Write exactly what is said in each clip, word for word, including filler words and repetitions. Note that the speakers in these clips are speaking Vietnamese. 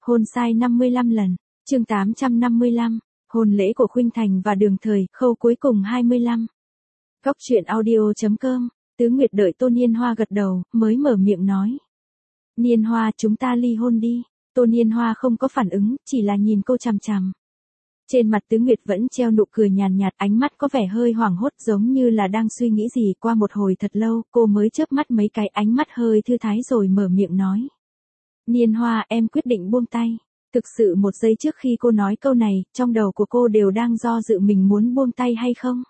Hôn sai năm mươi lăm lần. Chương tám trăm năm mươi lăm. Hôn lễ của Khuynh Thành và Đường Thời, khâu cuối cùng hai mươi lăm. Góc truyện audio chấm com. Tứ Nguyệt đợi Tô Niên Hoa gật đầu, mới mở miệng nói. Niên Hoa, chúng ta ly hôn đi. Tô Niên Hoa không có phản ứng, chỉ là nhìn cô chằm chằm. Trên mặt Tứ Nguyệt vẫn treo nụ cười nhàn nhạt, ánh mắt có vẻ hơi hoảng hốt, giống như là đang suy nghĩ gì. Qua một hồi thật lâu, cô mới chớp mắt mấy cái, ánh mắt hơi thư thái rồi mở miệng nói. Niên Hoa, em quyết định buông tay. Thực sự một giây trước khi cô nói câu này, trong đầu của cô đều đang do dự mình muốn buông tay hay không.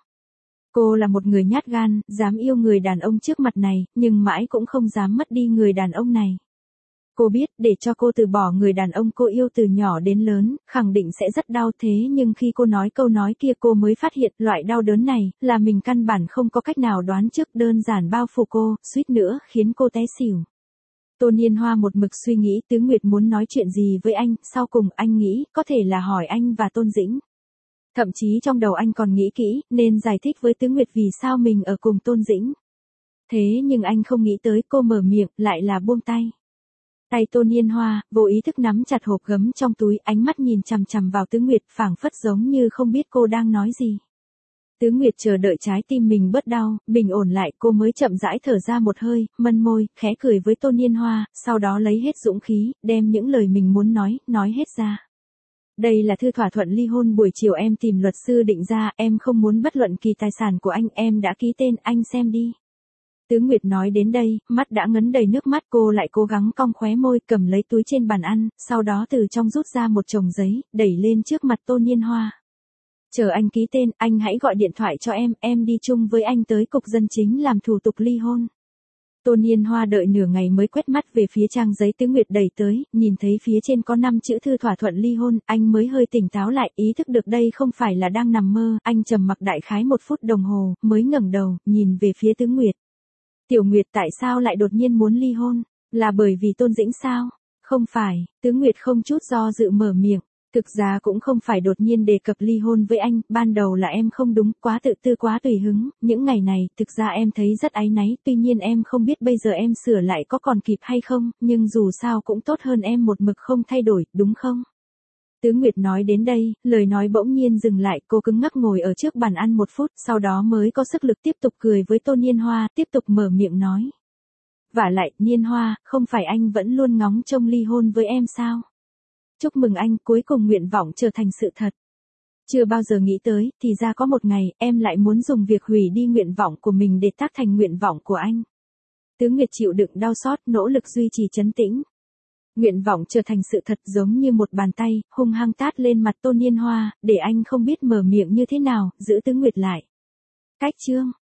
Cô là một người nhát gan, dám yêu người đàn ông trước mặt này, nhưng mãi cũng không dám mất đi người đàn ông này. Cô biết, để cho cô từ bỏ người đàn ông cô yêu từ nhỏ đến lớn, khẳng định sẽ rất đau, thế nhưng khi cô nói câu nói kia cô mới phát hiện loại đau đớn này, là mình căn bản không có cách nào đoán trước, đơn giản bao phủ cô, suýt nữa khiến cô té xỉu. Tô Niên Hoa một mực suy nghĩ Tứ Nguyệt muốn nói chuyện gì với anh, sau cùng anh nghĩ, có thể là hỏi anh và Tôn Dĩnh. Thậm chí trong đầu anh còn nghĩ kỹ, nên giải thích với Tứ Nguyệt vì sao mình ở cùng Tôn Dĩnh. Thế nhưng anh không nghĩ tới cô mở miệng, lại là buông tay. Tay Tô Niên Hoa, vô ý thức nắm chặt hộp gấm trong túi, ánh mắt nhìn chằm chằm vào Tứ Nguyệt, phảng phất giống như không biết cô đang nói gì. Tứ Nguyệt chờ đợi trái tim mình bớt đau, bình ổn lại, cô mới chậm rãi thở ra một hơi, mân môi, khẽ cười với Tô Niên Hoa, sau đó lấy hết dũng khí, đem những lời mình muốn nói, nói hết ra. Đây là thư thỏa thuận ly hôn buổi chiều em tìm luật sư định ra, em không muốn bất luận kỳ tài sản của anh, em đã ký tên, anh xem đi. Tứ Nguyệt nói đến đây, mắt đã ngấn đầy nước mắt, cô lại cố gắng cong khóe môi, cầm lấy túi trên bàn ăn, sau đó từ trong rút ra một chồng giấy, đẩy lên trước mặt Tô Niên Hoa. Chờ anh ký tên, anh hãy gọi điện thoại cho em, em đi chung với anh tới cục dân chính làm thủ tục ly hôn. Tô Niên Hoa đợi nửa ngày mới quét mắt về phía trang giấy Tứ Nguyệt đẩy tới, nhìn thấy phía trên có năm chữ thư thỏa thuận ly hôn, anh mới hơi tỉnh táo lại, ý thức được đây không phải là đang nằm mơ, anh trầm mặc đại khái một phút đồng hồ, mới ngẩng đầu, nhìn về phía Tứ Nguyệt. Tiểu Nguyệt, tại sao lại đột nhiên muốn ly hôn? Là bởi vì Tôn Dĩnh sao? Không phải, Tứ Nguyệt không chút do dự mở miệng. Thực ra cũng không phải đột nhiên đề cập ly hôn với anh, ban đầu là em không đúng, quá tự tư quá tùy hứng, những ngày này, thực ra em thấy rất áy náy, tuy nhiên em không biết bây giờ em sửa lại có còn kịp hay không, nhưng dù sao cũng tốt hơn em một mực không thay đổi, đúng không? Tứ Nguyệt nói đến đây, lời nói bỗng nhiên dừng lại, cô cứng ngắc ngồi ở trước bàn ăn một phút, sau đó mới có sức lực tiếp tục cười với Tô Niên Hoa, tiếp tục mở miệng nói. Vả lại, Niên Hoa, không phải anh vẫn luôn ngóng trông ly hôn với em sao? Chúc mừng anh, cuối cùng nguyện vọng trở thành sự thật. Chưa bao giờ nghĩ tới, thì ra có một ngày, em lại muốn dùng việc hủy đi nguyện vọng của mình để tác thành nguyện vọng của anh. Tứ Nguyệt chịu đựng đau xót, nỗ lực duy trì trấn tĩnh. Nguyện vọng trở thành sự thật giống như một bàn tay, hung hăng tát lên mặt Tô Niên Hoa, để anh không biết mở miệng như thế nào, giữ Tứ Nguyệt lại. Cách chương.